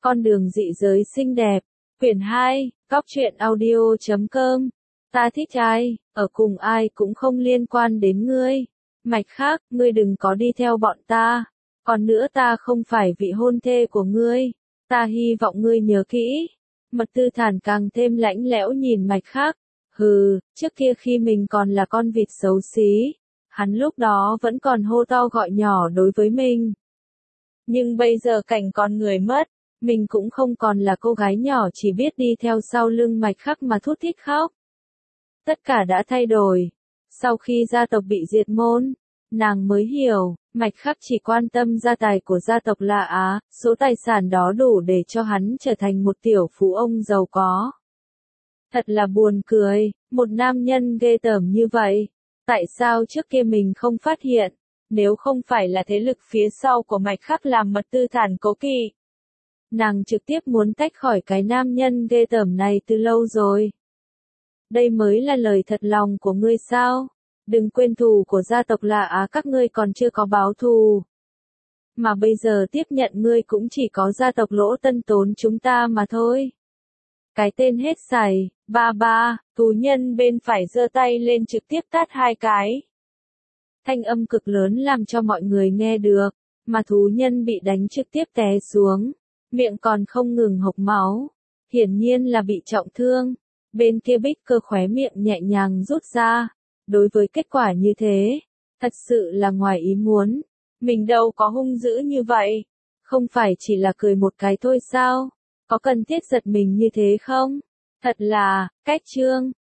Con đường dị giới xinh đẹp. Quyển 2, Góc truyện audio.com. Ta thích ai, ở cùng ai cũng không liên quan đến ngươi. Mạch Khắc, ngươi đừng có đi theo bọn ta. Còn nữa ta không phải vị hôn thê của ngươi. Ta hy vọng ngươi nhớ kỹ. Mật Tư Thản càng thêm lãnh lẽo nhìn Mạch Khắc. Hừ, trước kia khi mình còn là con vịt xấu xí, hắn lúc đó vẫn còn hô to gọi nhỏ đối với mình. Nhưng bây giờ cảnh con người mất, mình cũng không còn là cô gái nhỏ chỉ biết đi theo sau lưng Mạch Khắc mà thút thít khóc. Tất cả đã thay đổi. Sau khi gia tộc bị diệt môn, nàng mới hiểu, Mạch Khắc chỉ quan tâm gia tài của gia tộc La Á, số tài sản đó đủ để cho hắn trở thành một tiểu phú ông giàu có. Thật là buồn cười, một nam nhân ghê tởm như vậy. Tại sao trước kia mình không phát hiện, nếu không phải là thế lực phía sau của Mạch Khắc làm Mật Tư Thản cố kỵ. Nàng trực tiếp muốn tách khỏi cái nam nhân ghê tởm này từ lâu rồi. Đây mới là lời thật lòng của ngươi sao? Đừng quên thù của gia tộc La Á các ngươi còn chưa có báo thù. Mà bây giờ tiếp nhận ngươi cũng chỉ có gia tộc Lỗ Tân Tốn chúng ta mà thôi. Cái tên hết sảy, ba, tù nhân bên phải giơ tay lên trực tiếp tát 2 cái. Thanh âm cực lớn làm cho mọi người nghe được, mà thú nhân bị đánh trực tiếp té xuống, miệng còn không ngừng hộc máu, hiển nhiên là bị trọng thương. Bên kia Bích Cơ khóe miệng nhẹ nhàng rút ra, đối với kết quả như thế, thật sự là ngoài ý muốn, mình đâu có hung dữ như vậy, không phải chỉ là cười một cái thôi sao, có cần thiết giật mình như thế không? Thật là, cách chương.